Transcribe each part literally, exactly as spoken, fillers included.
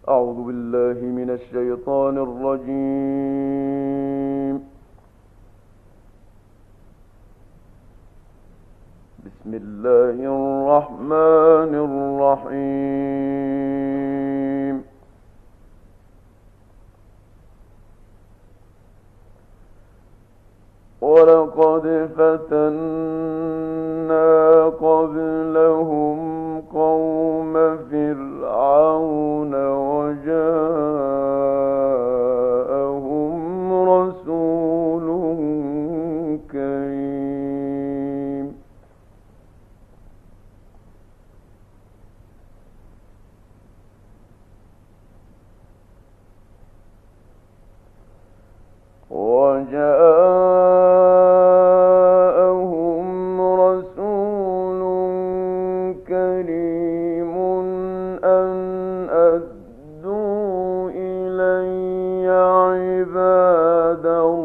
أعوذ بالله من الشيطان الرجيم. بسم الله الرحمن الرحيم. ولقد فتنا قبلهم قوم فرعون وجاءهم رسول كريم. وجاءهم رسول كريم أن أدوا إلي عباد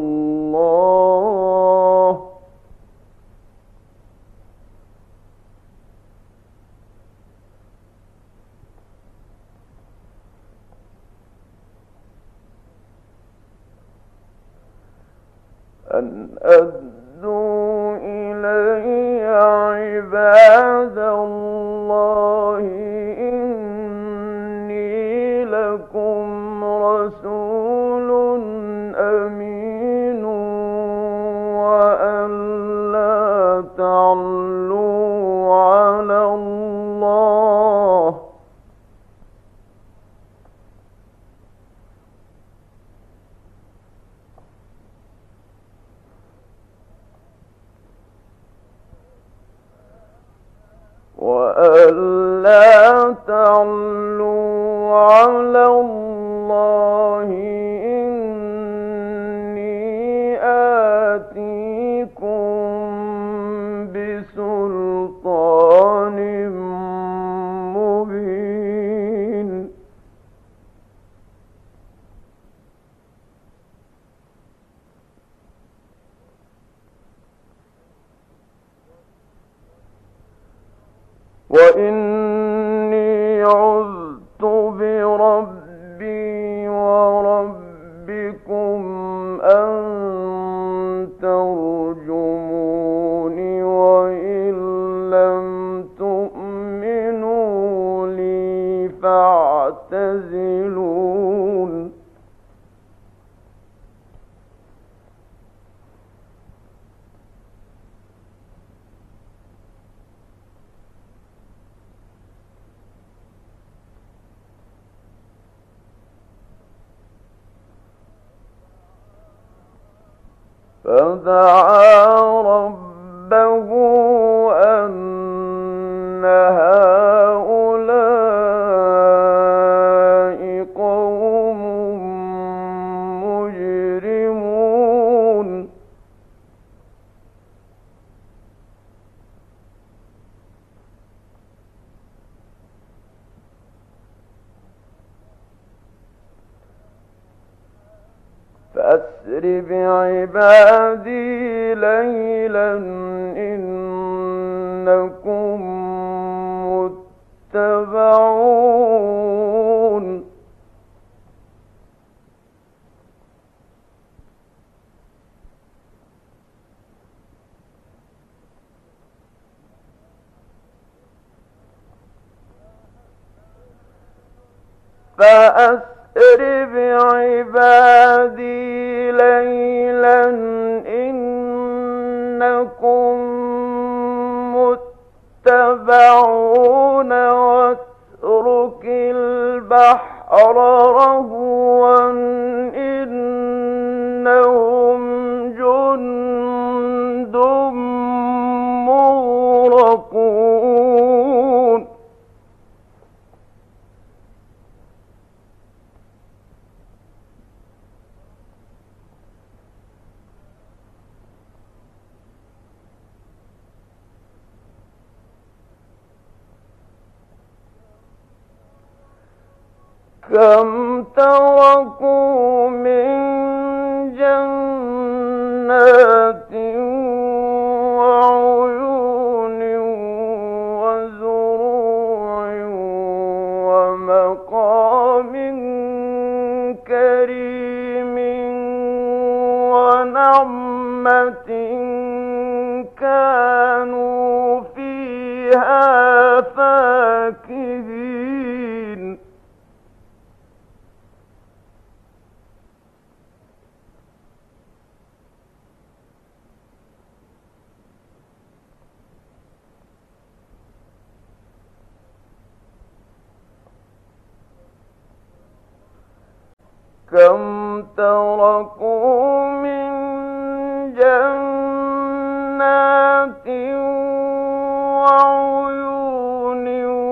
الله أن أدوا إلي عباد الله إني لكم رسول أمين وأن لا تعلوا على الله وألا تعلوا على الله إني آتيكم بسلطان مبين. وإني عذت بربي وربكم أن ترجموني وإن لم تؤمنوا لي فاعتزلون. فدعا ربه أن هؤلاء قوم مجرمون. فأسر بعبادي ليلا إنكم متبعون. فأسر بعبادي ليلا إنكم متبعون واترك البحر رهوا إنهم جند مغرقون. كم تركوا من جنات وعيون وزروع ومقام فيها فاكهين كم تركوا من جنات وعيون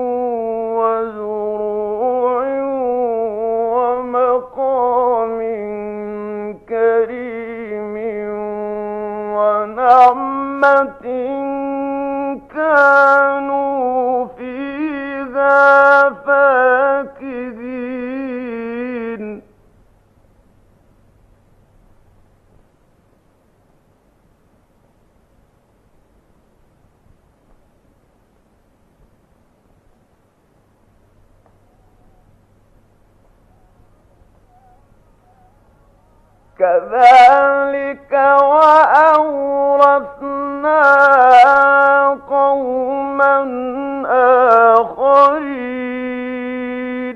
وزروع ومقام كريم ونعمة كانوا فيها فاكهين كذلك وأورثنا قوما آخرين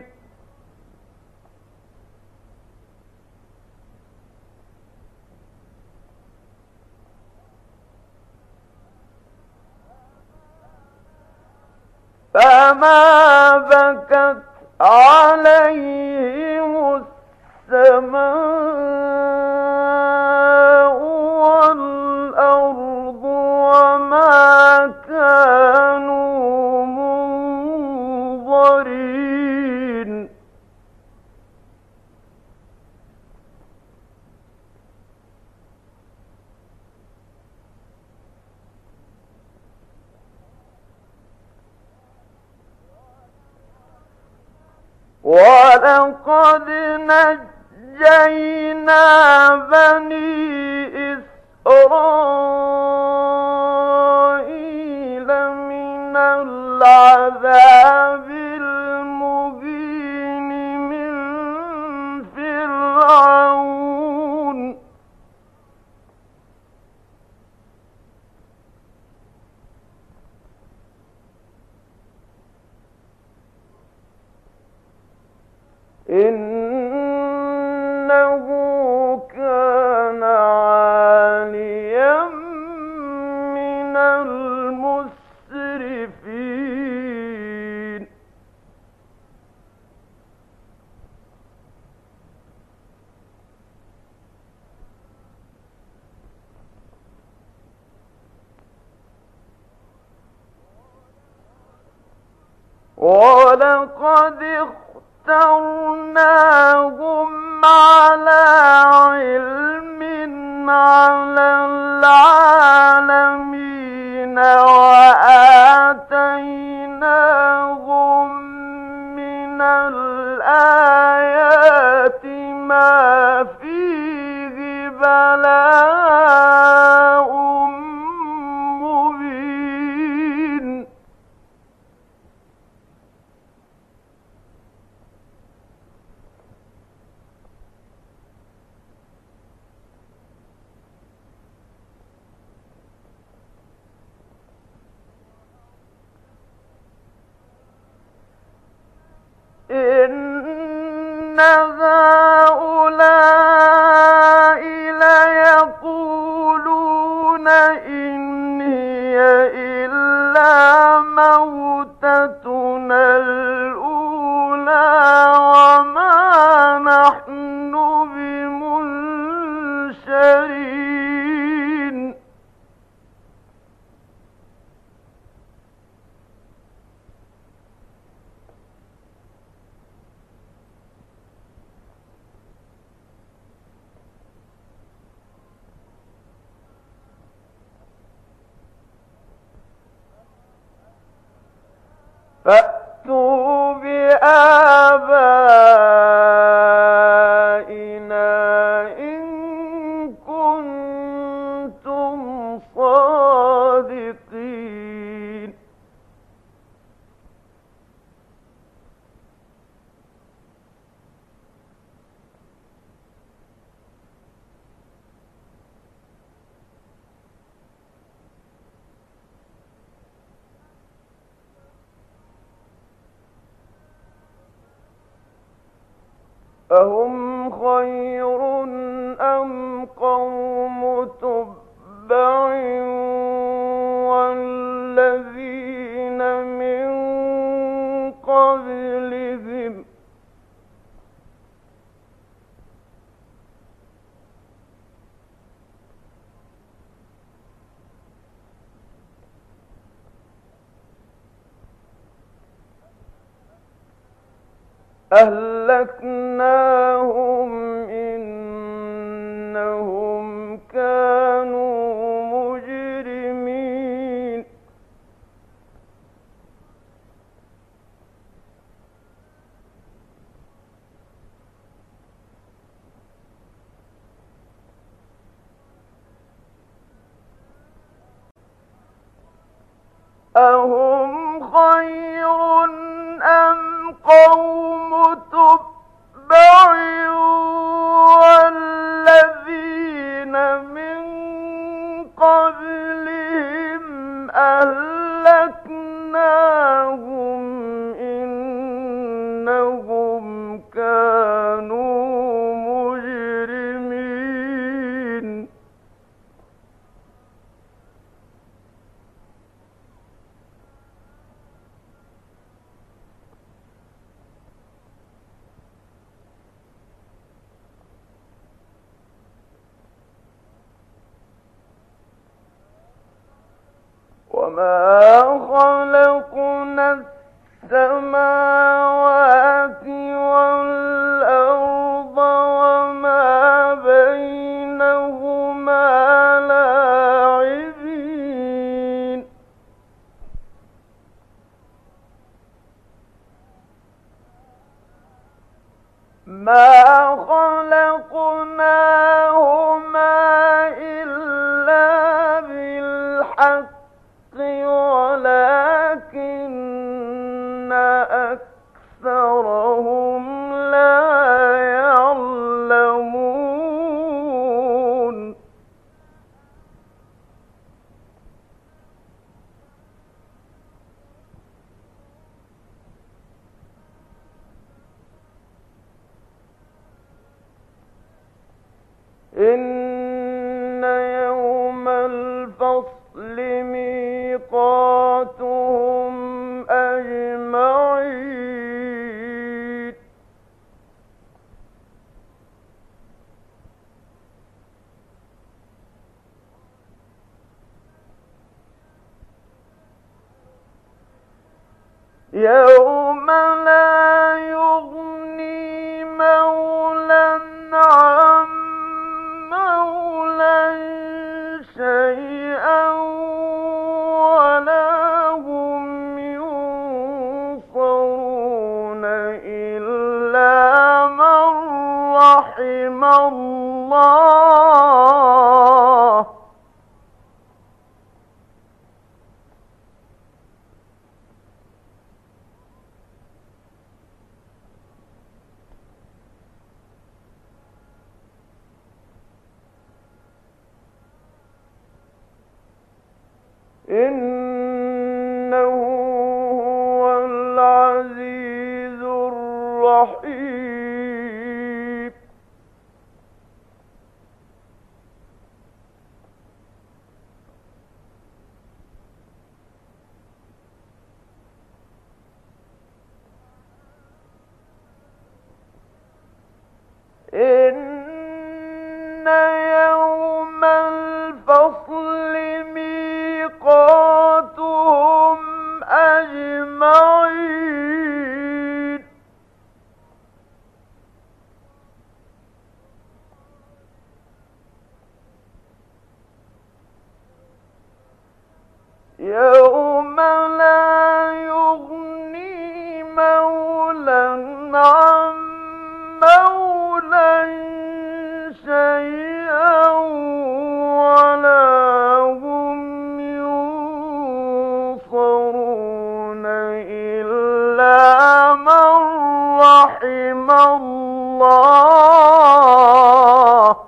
فما بكت عليهم السماء والأرض وما كانوا منظرين ولقد نجينا بني إسرائيل من العذاب المهين من فرعون إنه كان عاليا من المسرفين ولقد اخترناهم على علم على العالمين وآتيناهم من الآيات ما فيه بلاء مبين إن هؤلاء ليقولون إن هي إلا موتتنا الأولى وما نحن بمنشرين أهم خير أم قوم تبع والذين من قبلهم أهلكناهم إنهم كانوا مجرمين أهم خير أم قوم تبع والذين من قبلهم أهلكناهم إنهم كانوا مجرمين وما خلقنا السماوات والأرض وما بينهما لاعبين ما خلقناهما إلا بالحق ولكن أكثرهم لا يعلمون إن يوم الفصل ميقاتهم أجمعين يوم لا يغني مولى عن مولى شيئا ولا هم ينصرون إلا من رحم الله إنه هو العزيز الرحيم إن يوم الفصل ميقاتهم أجمعين يوم لا يغني مولى عن مولى شيئا ولا هم ينصرون إلا من رحم الله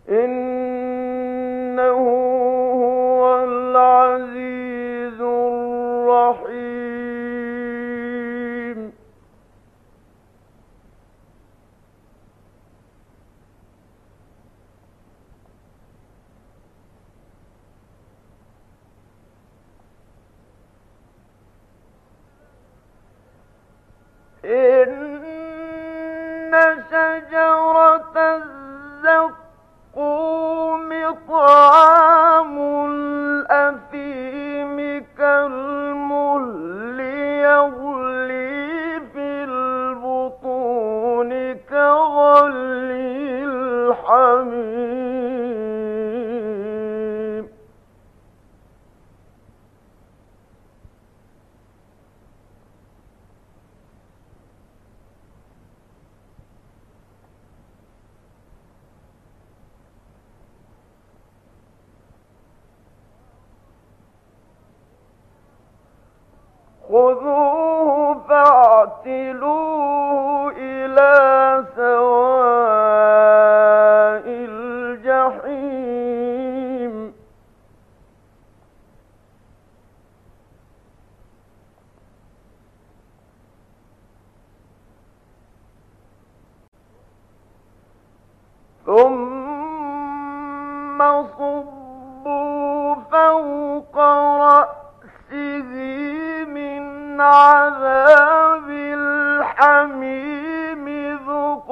إنه هو العزيز الرحيم. إن شجرة الزقوم طعام الأثيم كالمهل يغلي في البطون كغلي الحميم. خذوه فاعتلوه إلى سواء الجحيم. ثم صبوا فوق رأسه من عذاب الحميم ذق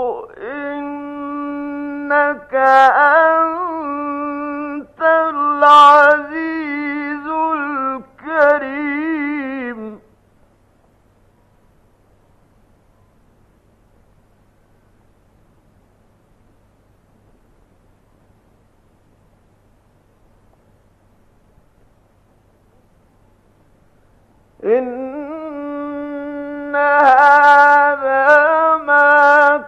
إنك أنت العزيز الكريم. إن هذا ما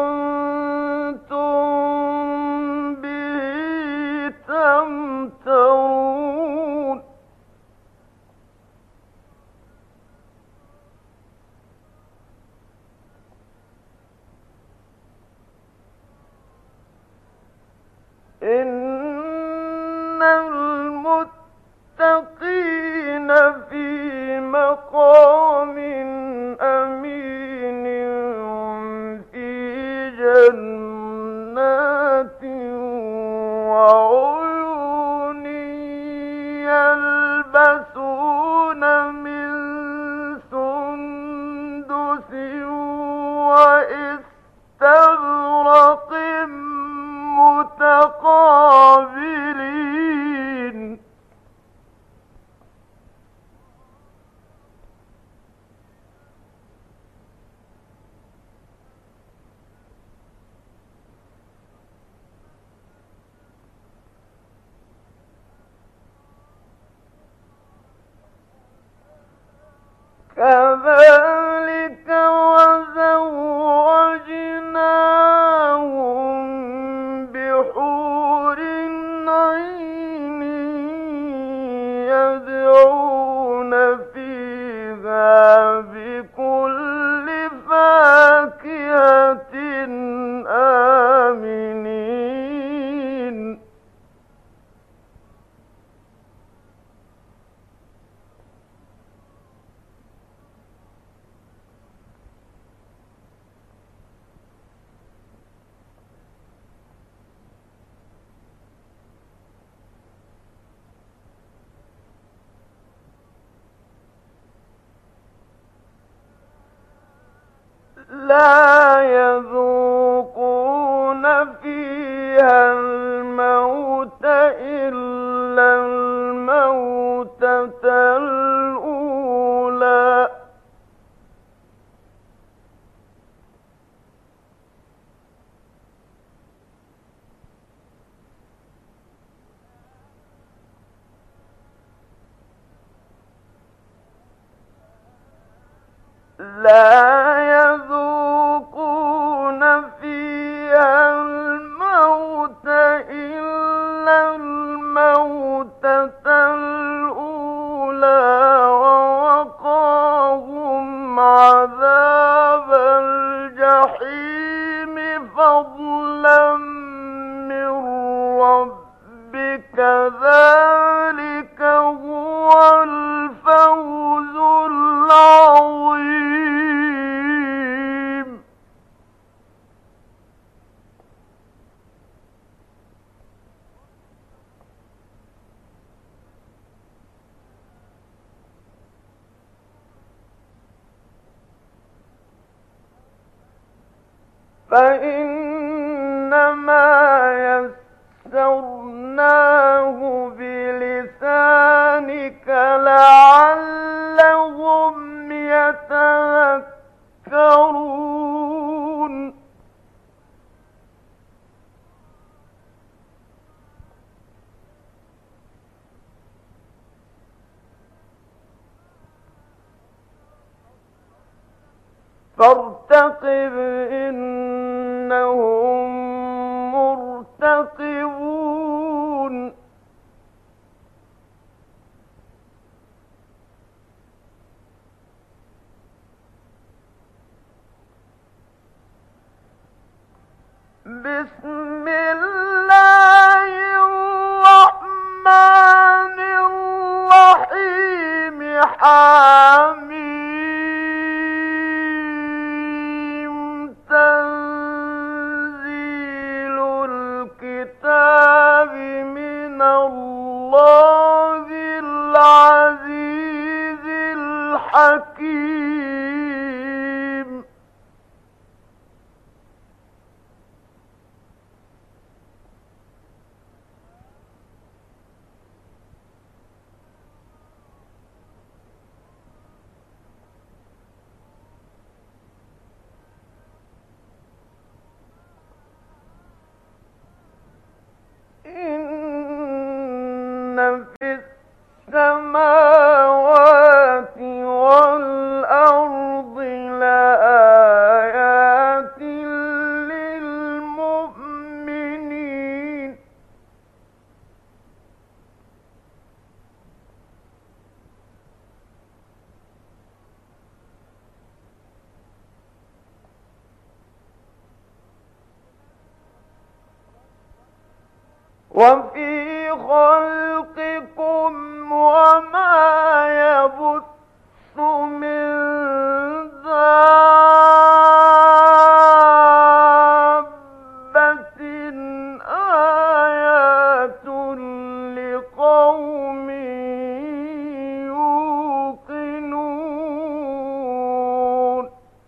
كنتم به تمترون. إن المتقين في مقام أمين في جنات وعيون يلبسون من سندس وإستبرق متقابلين. كذلك وزوجناهم بحور عين يدعون فيها بكل فاكهة آمنين. لا يذوقون فيها الموت إلا الموتة الأولى. لا يذوقون فيها الموت إلا الموتة الأولى ووقاهم عذاب الجحيم فضلا من فإنما يسرناه بلسانك لعلهم يتذكرون. فارتقب إنهم مرتقبون. بسم الله الرحمن الرحيم. حميم. تنزيل الكتاب من الله العزيز الحكيم. إن في السماوات والأرض لآيات للمؤمنين. وفي خلقكم وما يبث من دابة آيات لقوم يوقنون.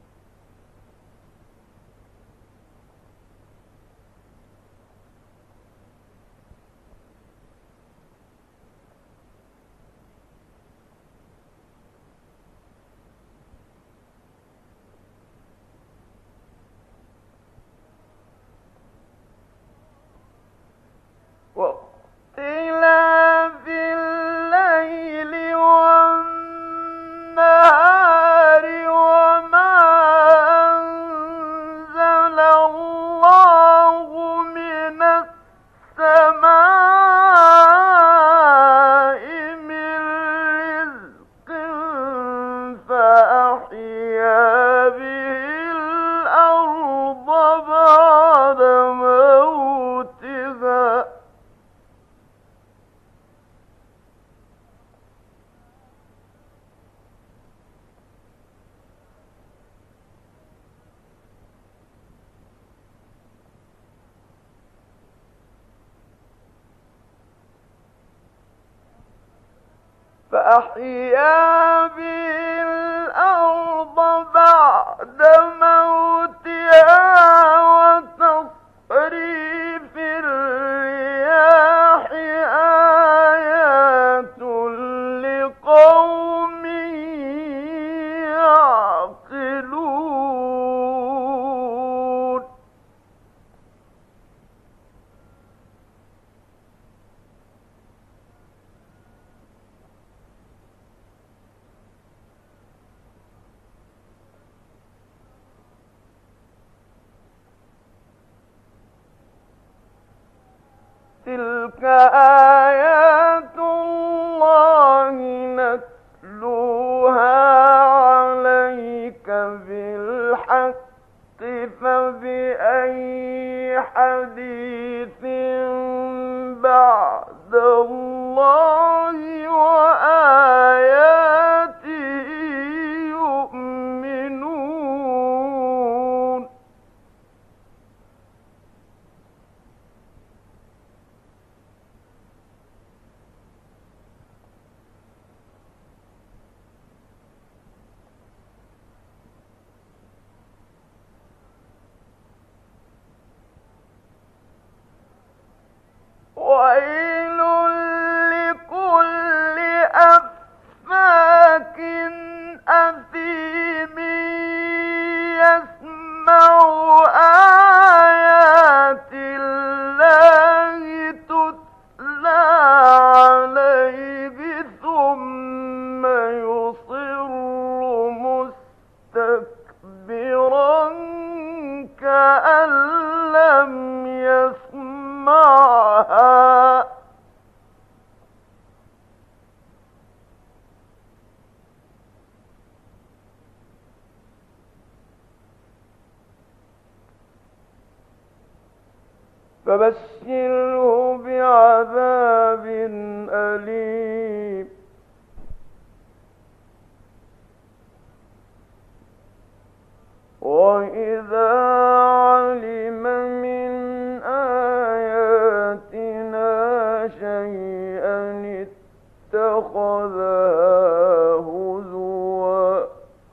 واختلاف الليل والنهار وما أنزل الله من السماء من رزق فأحيا به الأرض بعد موتها. فأحيا به الأرض بعد موتها وتصريف الرياح آيات لقوم يعقلون. تلك آيات الله نتلوها عليك بالحق فبأي حديث بعد الله وآياته يؤمنون. فبشره بعذاب أليم وإذا علم من آياتنا شيئا اتخذها هزوا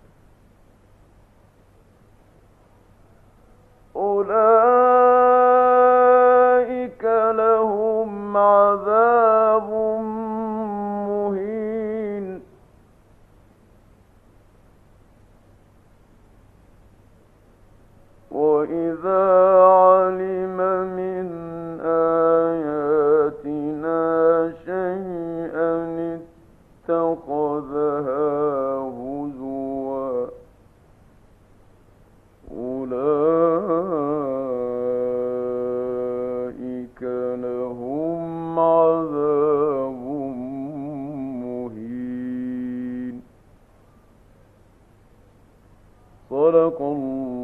أولئك لهم عذاب مهين وإذا علم من آياتنا شيئا اتخذها هزوا أولئك لهم عذاب مهين. صدق الله.